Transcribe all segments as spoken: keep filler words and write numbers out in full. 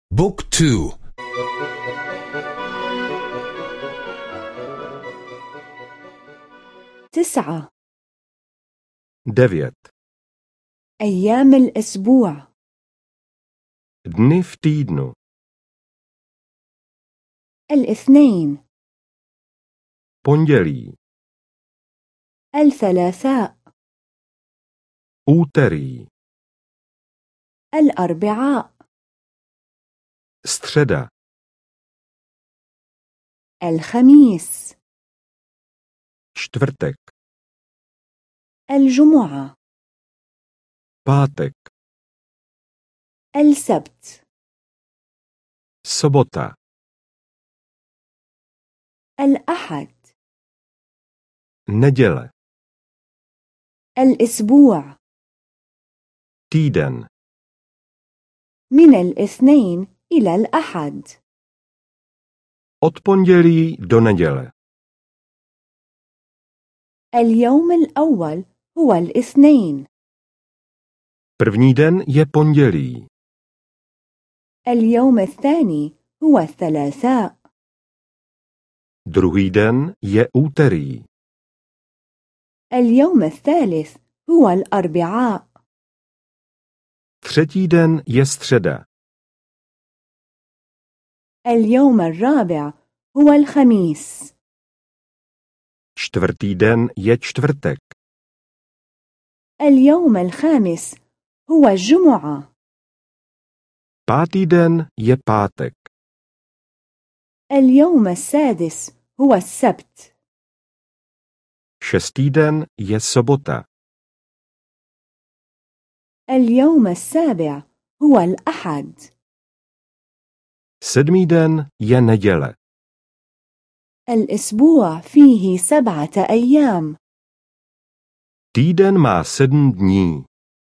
بوك تو. تسعة. devět. أيام الأسبوع. Dny v týdnu. الاثنين. Pondělí, الثلاثاء. úterý, الأربعاء. středa, الخميس. čtvrtek, الجمعة. pátek, السبت. sobota, الأحد. neděle, الأسبوع. týden, من الاثنين إلى الأحد. od pondělí do neděle. اليوم الأول هو الاثنين. První den je pondělí, اليوم الثاني هو الثلاثاء. druhý den je úterý, اليوم الثالث هو الأربعاء. třetí den je středa, اليوم الرابع هو الخميس. čtvrtý den je čtvrtek, اليوم الخامس هو الجمعة. pátý den je pátek, اليوم السادس هو السبت. šestý den je sobota, اليوم السابع هو الأحد. sedmý den je neděle. الأسبوع فيه سبعة أيام. Týden má sedm dní.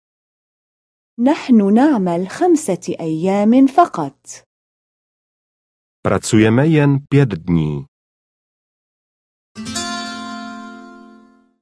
نحن نعمل خمسة أيام فقط. Pracujeme jen pět dní.